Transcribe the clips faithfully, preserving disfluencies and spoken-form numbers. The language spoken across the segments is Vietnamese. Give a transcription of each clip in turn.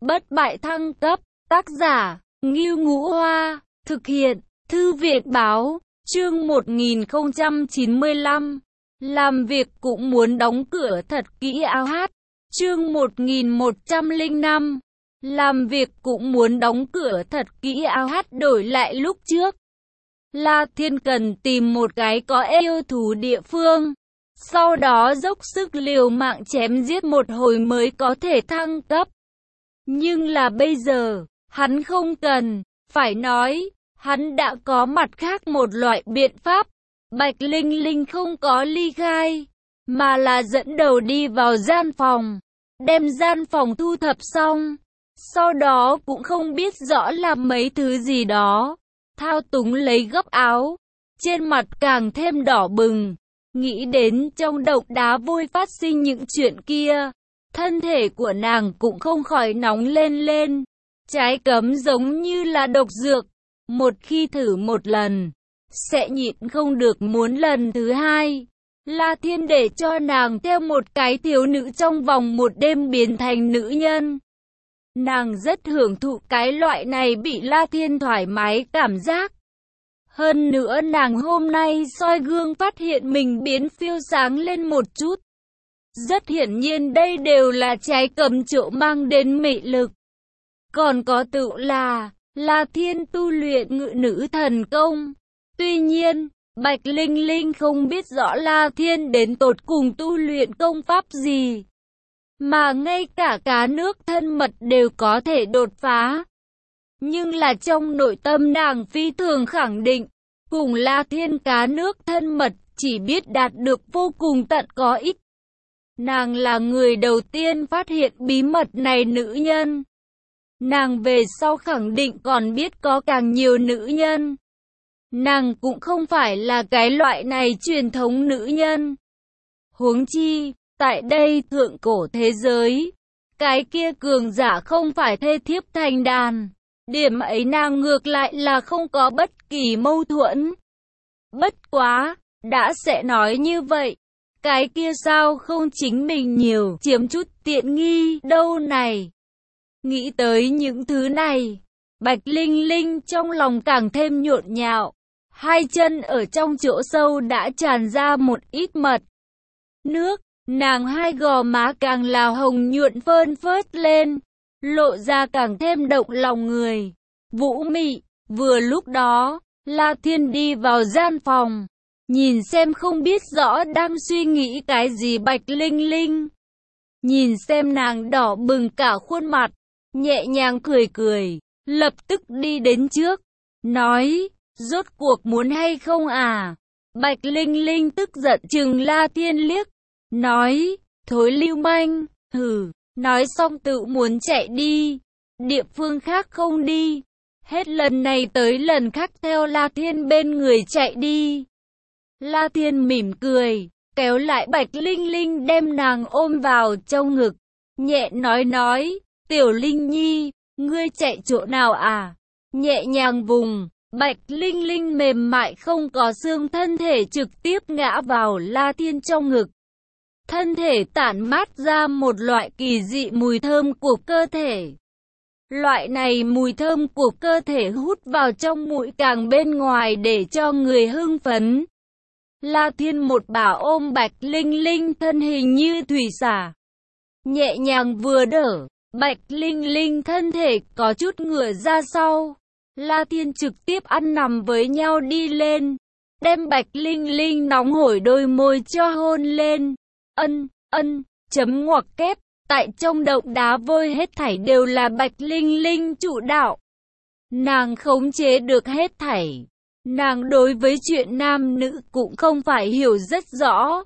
Bất bại thăng cấp, tác giả, Ngưu Ngũ Hoa, thực hiện, Thư viện Báo, chương một nghìn không trăm chín mươi lăm, làm việc cũng muốn đóng cửa thật kỹ ao hát, chương một nghìn một trăm lẻ năm, làm việc cũng muốn đóng cửa thật kỹ ao hát đổi lại lúc trước. La Thiên cần tìm một cái có yêu thú địa phương, sau đó dốc sức liều mạng chém giết một hồi mới có thể thăng cấp. Nhưng là bây giờ, hắn không cần, phải nói, hắn đã có mặt khác một loại biện pháp. Bạch Linh Linh không có ly khai, mà là dẫn đầu đi vào gian phòng, đem gian phòng thu thập xong, sau đó cũng không biết rõ làm mấy thứ gì đó, thao túng lấy gấp áo, trên mặt càng thêm đỏ bừng, nghĩ đến trong động đá vôi phát sinh những chuyện kia, thân thể của nàng cũng không khỏi nóng lên lên, trái cấm giống như là độc dược, một khi thử một lần, sẽ nhịn không được muốn lần thứ hai. La Thiên để cho nàng theo một cái thiếu nữ trong vòng một đêm biến thành nữ nhân. Nàng rất hưởng thụ cái loại này bị La Thiên thoải mái cảm giác. Hơn nữa nàng hôm nay soi gương phát hiện mình biến phiêu sáng lên một chút. Rất hiển nhiên đây đều là trái cấm chỗ mang đến mị lực. Còn có tự là, La Thiên tu luyện ngự nữ thần công. Tuy nhiên, Bạch Linh Linh không biết rõ La Thiên đến tột cùng tu luyện công pháp gì. Mà ngay cả cá nước thân mật đều có thể đột phá. Nhưng là trong nội tâm nàng phi thường khẳng định, cùng La Thiên cá nước thân mật chỉ biết đạt được vô cùng tận có ích. Nàng là người đầu tiên phát hiện bí mật này nữ nhân. Nàng về sau khẳng định còn biết có càng nhiều nữ nhân. Nàng cũng không phải là cái loại này truyền thống nữ nhân. Huống chi, tại đây thượng cổ thế giới, cái kia cường giả không phải thê thiếp thành đàn. Điểm ấy nàng ngược lại là không có bất kỳ mâu thuẫn. Bất quá, đã sẽ nói như vậy, cái kia sao không chính mình nhiều chiếm chút tiện nghi đâu này. Nghĩ tới những thứ này, Bạch Linh Linh trong lòng càng thêm nhộn nhạo, hai chân ở trong chỗ sâu đã tràn ra một ít mật nước, nàng hai gò má càng là hồng nhuận phơn phớt lên, lộ ra càng thêm động lòng người, vũ mị. Vừa lúc đó, La Thiên đi vào gian phòng, nhìn xem không biết rõ đang suy nghĩ cái gì Bạch Linh Linh. Nhìn xem nàng đỏ bừng cả khuôn mặt, nhẹ nhàng cười cười, lập tức đi đến trước, nói, rốt cuộc muốn hay không à? Bạch Linh Linh tức giận chừng La Thiên liếc, nói, thối lưu manh, hừ, nói xong tự muốn chạy đi, địa phương khác không đi, hết lần này tới lần khác theo La Thiên bên người chạy đi. La Thiên mỉm cười, kéo lại Bạch Linh Linh đem nàng ôm vào trong ngực, nhẹ nói nói, Tiểu Linh Nhi, ngươi chạy chỗ nào à? Nhẹ nhàng vùng, Bạch Linh Linh mềm mại không có xương thân thể trực tiếp ngã vào La Thiên trong ngực. Thân thể tản mát ra một loại kỳ dị mùi thơm của cơ thể. Loại này mùi thơm của cơ thể hút vào trong mũi càng bên ngoài để cho người hưng phấn. La Thiên một bà ôm Bạch Linh Linh thân hình như thủy xả. Nhẹ nhàng vừa đỡ, Bạch Linh Linh thân thể có chút ngửa ra sau. La Thiên trực tiếp ăn nằm với nhau đi lên, đem Bạch Linh Linh nóng hổi đôi môi cho hôn lên. Ân, ân, chấm ngoặc kép, tại trong động đá vôi hết thảy đều là Bạch Linh Linh chủ đạo. Nàng khống chế được hết thảy. Nàng đối với chuyện nam nữ cũng không phải hiểu rất rõ.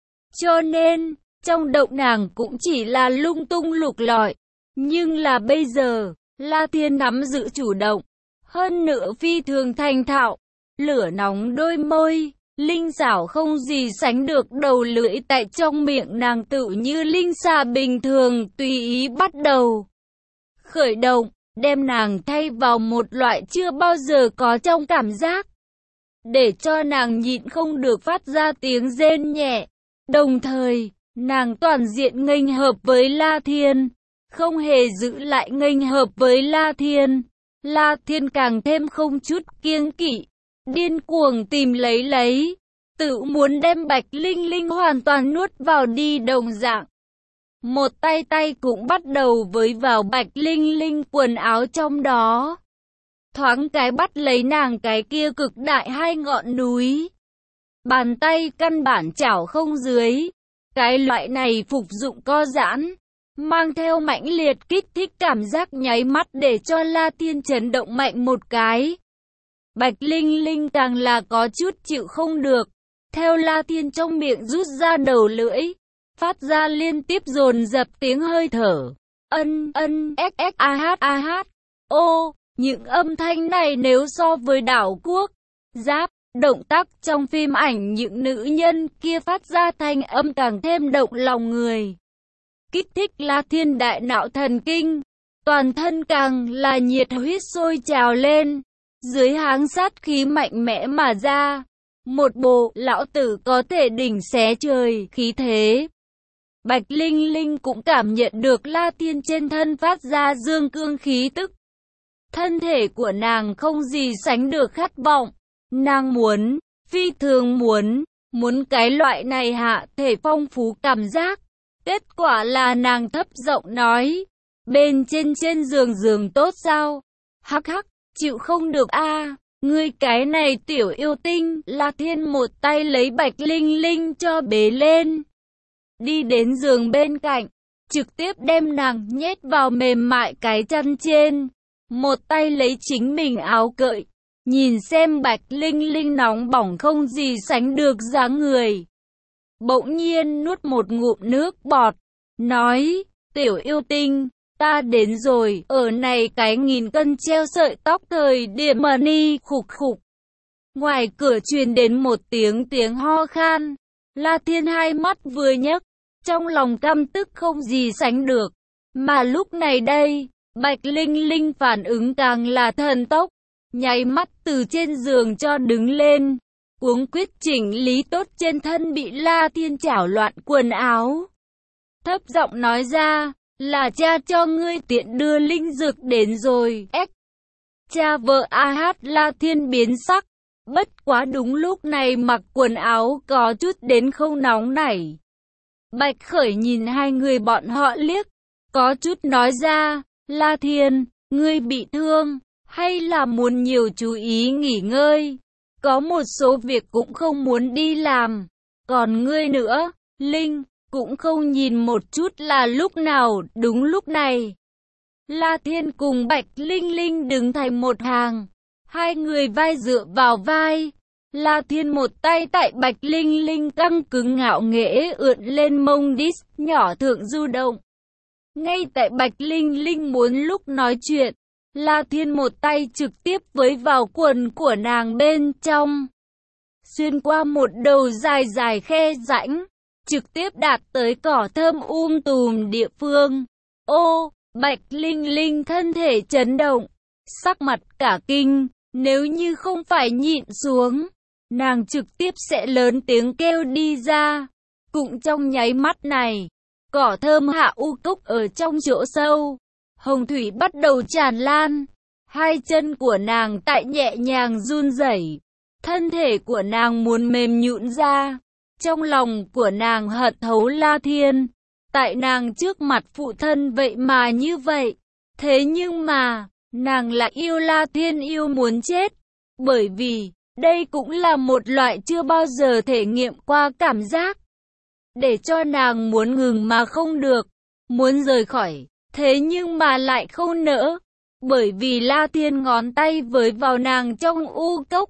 Cho nên, trong động nàng cũng chỉ là lung tung lục lọi. Nhưng là bây giờ, La Thiên nắm giữ chủ động. Hơn nữa phi thường thành thạo, lửa nóng đôi môi, linh xảo không gì sánh được đầu lưỡi tại trong miệng nàng tự như linh xà bình thường tùy ý bắt đầu. Khởi động, đem nàng thay vào một loại chưa bao giờ có trong cảm giác. Để cho nàng nhịn không được phát ra tiếng rên nhẹ. Đồng thời, nàng toàn diện nghênh hợp với La Thiên. không hề giữ lại nghênh hợp với La Thiên. La Thiên càng thêm không chút kiêng kỵ, điên cuồng tìm lấy lấy, tự muốn đem Bạch Linh Linh hoàn toàn nuốt vào đi đồng dạng. Một tay tay cũng bắt đầu với vào Bạch Linh Linh quần áo trong đó. Thoáng cái bắt lấy nàng cái kia cực đại hai ngọn núi. Bàn tay căn bản chảo không dưới. Cái loại này phục dụng co giãn, mang theo mãnh liệt kích thích cảm giác nháy mắt để cho La Thiên chấn động mạnh một cái. Bạch Linh Linh càng là có chút chịu không được. Theo La Thiên trong miệng rút ra đầu lưỡi, phát ra liên tiếp dồn dập tiếng hơi thở. Ân, ân, s, s, a, h, a, h. Ô, những âm thanh này nếu so với đảo quốc, giáp, động tác trong phim ảnh những nữ nhân kia phát ra thanh âm càng thêm động lòng người. Kích thích La Thiên đại não thần kinh, toàn thân càng là nhiệt huyết sôi trào lên, dưới háng sát khí mạnh mẽ mà ra. Một bộ lão tử có thể đỉnh xé trời khí thế. Bạch Linh Linh cũng cảm nhận được La Thiên trên thân phát ra dương cương khí tức. Thân thể của nàng không gì sánh được khát vọng. Nàng muốn, phi thường muốn, muốn cái loại này hạ thể phong phú cảm giác. Kết quả là nàng thấp giọng nói, bên trên trên giường giường tốt sao? Hắc hắc, chịu không được a, ngươi cái này tiểu yêu tinh. La Thiên một tay lấy Bạch Linh Linh cho bế lên, đi đến giường bên cạnh, trực tiếp đem nàng nhét vào mềm mại cái chăn trên, một tay lấy chính mình áo cởi, nhìn xem Bạch Linh Linh nóng bỏng không gì sánh được dáng người. Bỗng nhiên nuốt một ngụm nước bọt, nói, tiểu yêu tinh, ta đến rồi, ở này cái nghìn cân treo sợi tóc thời điểm mà ni khục khục. Ngoài cửa truyền đến một tiếng tiếng ho khan, La Thiên hai mắt vừa nhấc, trong lòng căm tức không gì sánh được. Mà lúc này đây, Bạch Linh Linh phản ứng càng là thần tốc, nháy mắt từ trên giường cho đứng lên, cuống quyết chỉnh lý tốt trên thân bị La Thiên chảo loạn quần áo. Thấp giọng nói ra, là cha cho ngươi tiện đưa linh dược đến rồi. Ếch! Cha vợ a hát La Thiên biến sắc, bất quá đúng lúc này mặc quần áo có chút đến không nóng nảy. Bạch Khởi nhìn hai người bọn họ liếc, có chút nói ra, La Thiên, ngươi bị thương, hay là muốn nhiều chú ý nghỉ ngơi, có một số việc cũng không muốn đi làm, còn ngươi nữa, Linh, cũng không nhìn một chút là lúc nào, đúng lúc này. La Thiên cùng Bạch Linh Linh đứng thành một hàng, hai người vai dựa vào vai. La Thiên một tay tại Bạch Linh Linh căng cứng ngạo nghễ ưỡn lên mông đít nhỏ thượng du động. Ngay tại Bạch Linh Linh muốn lúc nói chuyện, La Thiên một tay trực tiếp với vào quần của nàng bên trong, xuyên qua một đầu dài dài khe rãnh, trực tiếp đạt tới cỏ thơm um tùm địa phương. Ô, Bạch Linh Linh thân thể chấn động, sắc mặt cả kinh, nếu như không phải nhịn xuống, nàng trực tiếp sẽ lớn tiếng kêu đi ra. Cũng trong nháy mắt này, cỏ thơm hạ u cốc ở trong chỗ sâu, hồng thủy bắt đầu tràn lan. Hai chân của nàng tại nhẹ nhàng run rẩy, thân thể của nàng muốn mềm nhũn ra. Trong lòng của nàng hận thấu La Thiên, tại nàng trước mặt phụ thân vậy mà như vậy. Thế nhưng mà, nàng lại yêu La Thiên yêu muốn chết, bởi vì đây cũng là một loại chưa bao giờ thể nghiệm qua cảm giác, để cho nàng muốn ngừng mà không được, muốn rời khỏi, thế nhưng mà lại không nỡ, bởi vì La Thiên ngón tay với vào nàng trong u cốc,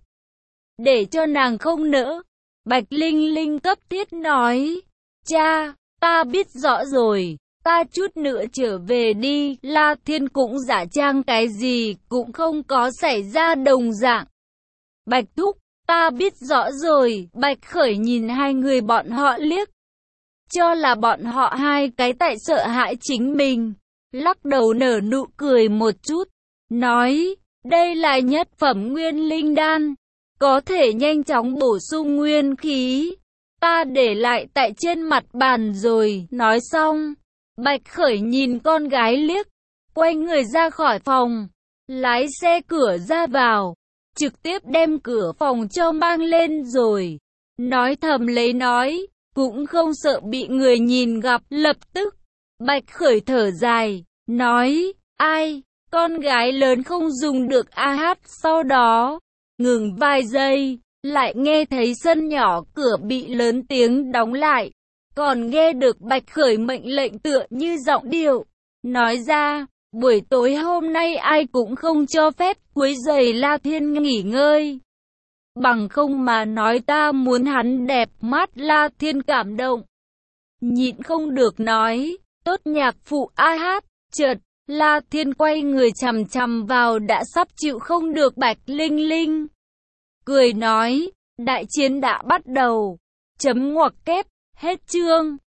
để cho nàng không nỡ. Bạch Linh Linh cấp thiết nói, cha, ta biết rõ rồi, ta chút nữa trở về đi. La Thiên cũng giả trang cái gì cũng không có xảy ra đồng dạng. Bạch thúc, ta biết rõ rồi. Bạch Khởi nhìn hai người bọn họ liếc, cho là bọn họ hai cái tại sợ hãi chính mình, lắc đầu nở nụ cười một chút, nói, đây là nhất phẩm nguyên linh đan, có thể nhanh chóng bổ sung nguyên khí, ta để lại tại trên mặt bàn rồi. Nói xong, Bạch Khởi nhìn con gái liếc, quay người ra khỏi phòng, lái xe cửa ra vào, trực tiếp đem cửa phòng cho mang lên rồi. Nói thầm lấy nói, cũng không sợ bị người nhìn gặp. Lập tức, Bạch Khởi thở dài, nói, ai, con gái lớn không dùng được a hát. Sau đó, ngừng vài giây, lại nghe thấy sân nhỏ cửa bị lớn tiếng đóng lại. Còn nghe được Bạch Khởi mệnh lệnh tựa như giọng điệu, nói ra, buổi tối hôm nay ai cũng không cho phép quấy rầy La Thiên nghỉ ngơi. Bằng không mà nói ta muốn hắn đẹp mắt. La Thiên cảm động, nhịn không được nói, tốt nhạc phụ a hát. Chợt, La Thiên quay người chằm chằm vào đã sắp chịu không được Bạch Linh Linh. Cười nói, đại chiến đã bắt đầu. Chấm ngoặc kép, hết chương.